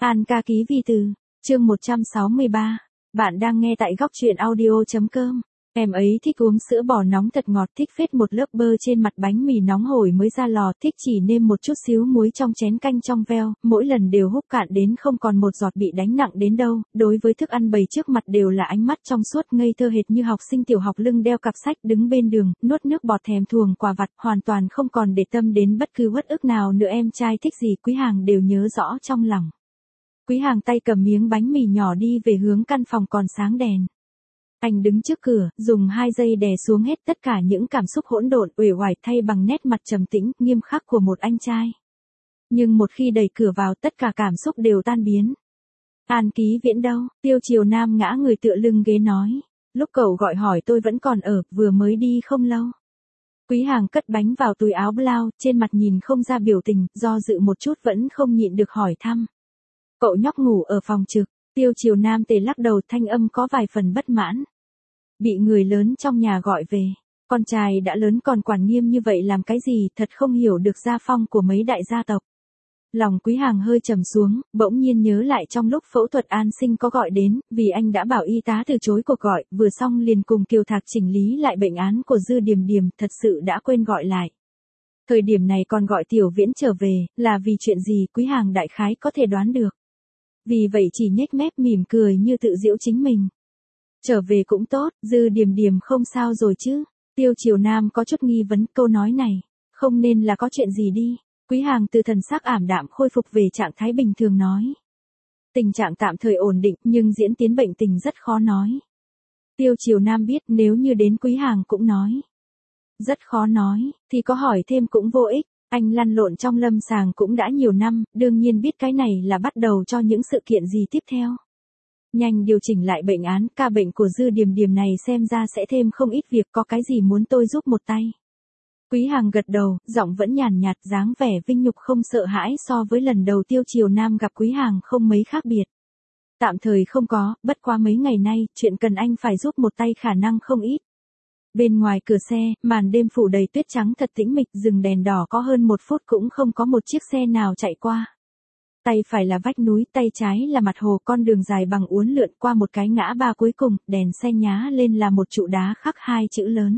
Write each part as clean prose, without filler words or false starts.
An ca ký vi từ, chương 163. Bạn đang nghe tại góc truyện audio.com. Em ấy thích uống sữa bò nóng thật ngọt, thích phết một lớp bơ trên mặt bánh mì nóng hổi mới ra lò, thích chỉ nêm một chút xíu muối trong chén canh trong veo, mỗi lần đều húp cạn đến không còn một giọt bị đánh nặng đến đâu. Đối với thức ăn bày trước mặt đều là ánh mắt trong suốt ngây thơ hệt như học sinh tiểu học lưng đeo cặp sách đứng bên đường, nuốt nước bọt thèm thuồng quà vặt, hoàn toàn không còn để tâm đến bất cứ uất ức nào nữa. Em trai thích gì Quý Hàng đều nhớ rõ trong lòng. Quý Hàng tay cầm miếng bánh mì nhỏ đi về hướng căn phòng còn sáng đèn. Anh đứng trước cửa, dùng 2 giây đè xuống hết tất cả những cảm xúc hỗn độn, uể oải thay bằng nét mặt trầm tĩnh, nghiêm khắc của một anh trai. Nhưng một khi đẩy cửa vào, tất cả cảm xúc đều tan biến. An Ký Viễn đâu? Tiêu Triều Nam ngã người tựa lưng ghế nói. Lúc cậu gọi hỏi tôi vẫn còn ở, vừa mới đi không lâu. Quý Hàng cất bánh vào túi áo blau, trên mặt nhìn không ra biểu tình, do dự một chút vẫn không nhịn được hỏi thăm. Cậu nhóc ngủ ở phòng trực. Tiêu Triều Nam tề lắc đầu, thanh âm có vài phần bất mãn. Bị người lớn trong nhà gọi về. Con trai đã lớn còn quản nghiêm như vậy làm cái gì, thật không hiểu được gia phong của mấy đại gia tộc. Lòng Quý Hàng hơi trầm xuống, bỗng nhiên nhớ lại trong lúc phẫu thuật An Sinh có gọi đến, vì anh đã bảo y tá từ chối cuộc gọi, vừa xong liền cùng Kiều Thạc chỉnh lý lại bệnh án của Dư Điềm Điềm, thật sự đã quên gọi lại. Thời điểm này còn gọi Tiểu Viễn trở về, là vì chuyện gì Quý Hàng đại khái có thể đoán được. Vì vậy chỉ nhếch mép mỉm cười như tự giễu chính mình. Trở về cũng tốt, Dư Điềm Điềm không sao rồi chứ? Tiêu Triều Nam có chút nghi vấn, câu nói này, không nên là có chuyện gì đi. Quý Hàng từ thần sắc ảm đạm khôi phục về trạng thái bình thường nói. Tình trạng tạm thời ổn định, nhưng diễn tiến bệnh tình rất khó nói. Tiêu Triều Nam biết nếu như đến Quý Hàng cũng nói. Rất khó nói, thì có hỏi thêm cũng vô ích. Anh lăn lộn trong lâm sàng cũng đã nhiều năm, đương nhiên biết cái này là bắt đầu cho những sự kiện gì tiếp theo. Nhanh điều chỉnh lại bệnh án, ca bệnh của Dư Điềm Điềm này xem ra sẽ thêm không ít việc, có cái gì muốn tôi giúp một tay. Quý Hàng gật đầu, giọng vẫn nhàn nhạt, dáng vẻ vinh nhục không sợ hãi, so với lần đầu Tiêu Triều Nam gặp Quý Hàng không mấy khác biệt. Tạm thời không có, bất quá mấy ngày nay, chuyện cần anh phải giúp một tay khả năng không ít. Bên ngoài cửa xe, màn đêm phủ đầy tuyết trắng thật tĩnh mịch, dừng đèn đỏ có hơn 1 phút cũng không có một chiếc xe nào chạy qua. Tay phải là vách núi, tay trái là mặt hồ, con đường dài bằng uốn lượn qua một cái ngã ba cuối cùng, đèn xe nhá lên là một trụ đá khắc 2 chữ lớn.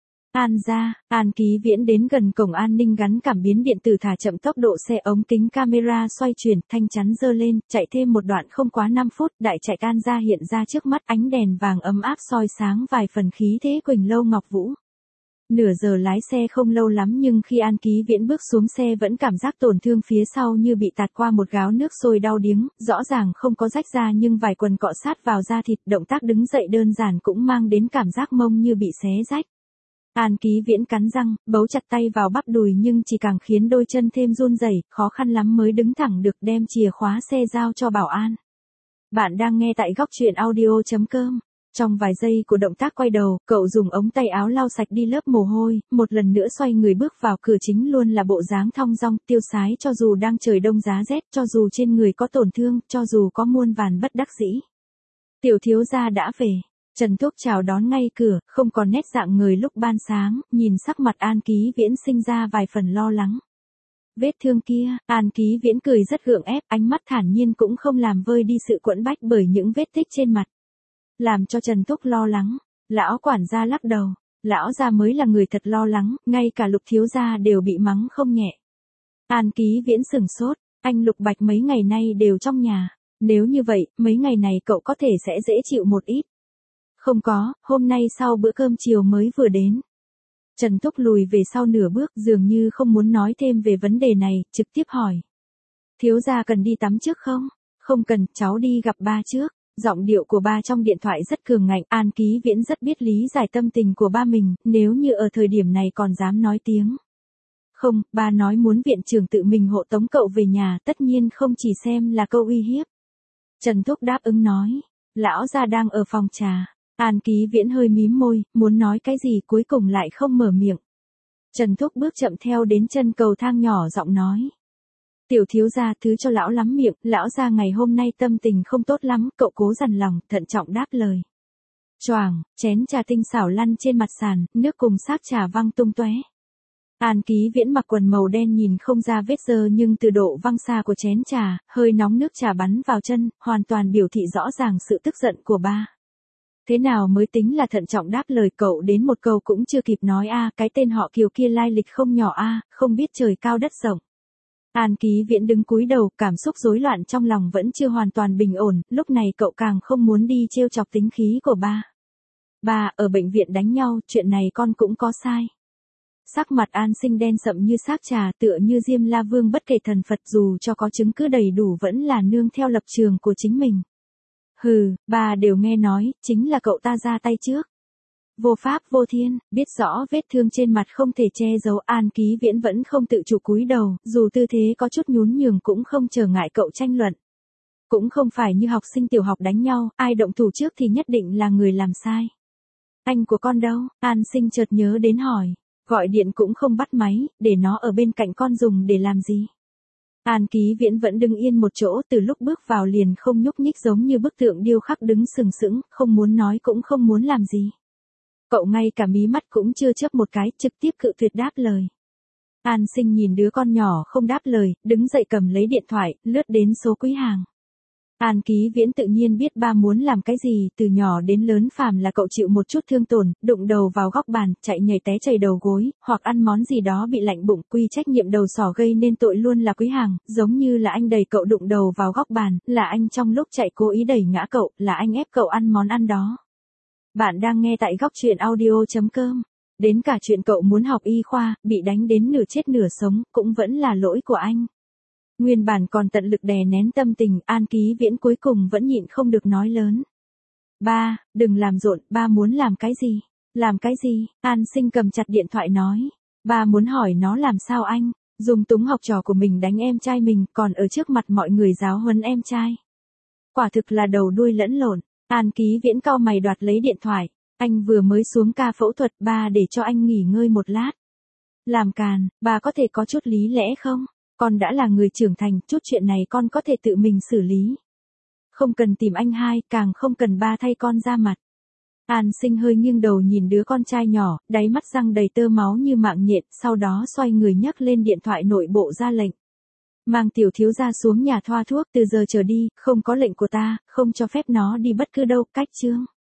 An gia. An Ký Viễn đến gần cổng an ninh gắn cảm biến điện tử, thả chậm tốc độ xe, ống kính camera xoay chuyển, thanh chắn giơ lên, chạy thêm một đoạn không quá 5 phút, đại trạch An gia hiện ra trước mắt, ánh đèn vàng ấm áp soi sáng vài phần khí thế Quỳnh Lâu Ngọc Vũ. Nửa giờ lái xe không lâu lắm, nhưng khi An Ký Viễn bước xuống xe vẫn cảm giác tổn thương phía sau như bị tạt qua một gáo nước sôi đau điếng, rõ ràng không có rách ra nhưng vài quần cọ sát vào da thịt, động tác đứng dậy đơn giản cũng mang đến cảm giác mông như bị xé rách. An Ký Viễn cắn răng, bấu chặt tay vào bắp đùi nhưng chỉ càng khiến đôi chân thêm run rẩy, khó khăn lắm mới đứng thẳng được, đem chìa khóa xe giao cho bảo an. Bạn đang nghe tại góc truyện audio.com. Trong vài giây của động tác quay đầu, cậu dùng ống tay áo lau sạch đi lớp mồ hôi, một lần nữa xoay người bước vào cửa chính, luôn là bộ dáng thong dong, tiêu sái, cho dù đang trời đông giá rét, cho dù trên người có tổn thương, cho dù có muôn vàn bất đắc dĩ. Tiểu thiếu gia đã về. Trần Thúc chào đón ngay cửa, không còn nét dạng người lúc ban sáng, nhìn sắc mặt An Ký Viễn sinh ra vài phần lo lắng. Vết thương kia, An Ký Viễn cười rất gượng ép, ánh mắt thản nhiên cũng không làm vơi đi sự quẫn bách bởi những vết tích trên mặt. Làm cho Trần Thúc lo lắng, lão quản gia lắc đầu, lão gia mới là người thật lo lắng, ngay cả Lục thiếu gia đều bị mắng không nhẹ. An Ký Viễn sửng sốt, anh Lục Bạch mấy ngày nay đều trong nhà, nếu như vậy, mấy ngày này cậu có thể sẽ dễ chịu một ít. Không có, hôm nay sau bữa cơm chiều mới vừa đến. Trần Thúc lùi về sau nửa bước, dường như không muốn nói thêm về vấn đề này, trực tiếp hỏi. Thiếu gia cần đi tắm trước không? Không cần, cháu đi gặp ba trước. Giọng điệu của ba trong điện thoại rất cường ngạnh, An Ký Viễn rất biết lý giải tâm tình của ba mình, nếu như ở thời điểm này còn dám nói tiếng. Không, ba nói muốn viện trưởng tự mình hộ tống cậu về nhà, tất nhiên không chỉ xem là câu uy hiếp. Trần Thúc đáp ứng nói, lão gia đang ở phòng trà. An Ký Viễn hơi mím môi, muốn nói cái gì cuối cùng lại không mở miệng. Trần Thúc bước chậm theo đến chân cầu thang, nhỏ giọng nói. Tiểu thiếu gia thứ cho lão lắm miệng, lão gia ngày hôm nay tâm tình không tốt lắm, cậu cố dằn lòng, thận trọng đáp lời. Choàng, chén trà tinh xảo lăn trên mặt sàn, nước cùng xác trà văng tung tóe. An Ký Viễn mặc quần màu đen nhìn không ra vết dơ nhưng từ độ văng xa của chén trà, hơi nóng nước trà bắn vào chân, hoàn toàn biểu thị rõ ràng sự tức giận của ba. Thế nào mới tính là thận trọng đáp lời cậu đến một câu cũng chưa kịp nói cái tên họ Kiều kia lai lịch không nhỏ không biết trời cao đất rộng. An Ký Viễn đứng cúi đầu, cảm xúc rối loạn trong lòng vẫn chưa hoàn toàn bình ổn, lúc này cậu càng không muốn đi trêu chọc tính khí của ba. Ba, ở bệnh viện đánh nhau, chuyện này con cũng có sai. Sắc mặt An Sinh đen sậm như xác trà, tựa như Diêm La Vương bất kể thần Phật, dù cho có chứng cứ đầy đủ vẫn là nương theo lập trường của chính mình. Hừ, ba đều nghe nói, chính là cậu ta ra tay trước. Vô pháp vô thiên, biết rõ vết thương trên mặt không thể che giấu, An Ký Viễn vẫn không tự chủ cúi đầu, dù tư thế có chút nhún nhường cũng không trở ngại cậu tranh luận. Cũng không phải như học sinh tiểu học đánh nhau, ai động thủ trước thì nhất định là người làm sai. Anh của con đâu? An Sinh chợt nhớ đến hỏi. Gọi điện cũng không bắt máy, để nó ở bên cạnh con dùng để làm gì? An Ký Viễn vẫn đứng yên một chỗ, từ lúc bước vào liền không nhúc nhích, giống như bức tượng điêu khắc đứng sừng sững, không muốn nói cũng không muốn làm gì. Cậu ngay cả mí mắt cũng chưa chớp một cái, trực tiếp cự tuyệt đáp lời. An Sinh nhìn đứa con nhỏ không đáp lời, đứng dậy cầm lấy điện thoại, lướt đến số quý hàng. An Ký Viễn tự nhiên biết ba muốn làm cái gì, từ nhỏ đến lớn phàm là cậu chịu một chút thương tổn, đụng đầu vào góc bàn, chạy nhảy té chảy đầu gối, hoặc ăn món gì đó bị lạnh bụng, quy trách nhiệm đầu sỏ gây nên tội luôn là quý hàng, giống như là anh đẩy cậu đụng đầu vào góc bàn, là anh trong lúc chạy cố ý đẩy ngã cậu, là anh ép cậu ăn món ăn đó. Bạn đang nghe tại góc truyện audio.com. Đến cả chuyện cậu muốn học y khoa, bị đánh đến nửa chết nửa sống, cũng vẫn là lỗi của anh. Nguyên bản còn tận lực đè nén tâm tình, An Ký Viễn cuối cùng vẫn nhịn không được nói lớn. Ba, đừng làm rộn, ba muốn làm cái gì? Làm cái gì? An Sinh cầm chặt điện thoại nói. Ba muốn hỏi nó làm sao anh? Dùng túng học trò của mình đánh em trai mình, còn ở trước mặt mọi người giáo huấn em trai. Quả thực là đầu đuôi lẫn lộn. An Ký Viễn cau mày đoạt lấy điện thoại. Anh vừa mới xuống ca phẫu thuật, ba để cho anh nghỉ ngơi một lát. Làm càn, ba có thể có chút lý lẽ không? Con đã là người trưởng thành, chút chuyện này con có thể tự mình xử lý. Không cần tìm anh hai, càng không cần ba thay con ra mặt. An Sinh hơi nghiêng đầu nhìn đứa con trai nhỏ, đáy mắt răng đầy tơ máu như mạng nhện, sau đó xoay người nhấc lên điện thoại nội bộ ra lệnh. Mang tiểu thiếu gia xuống nhà thoa thuốc, từ giờ trở đi, không có lệnh của ta, không cho phép nó đi bất cứ đâu, cách chương.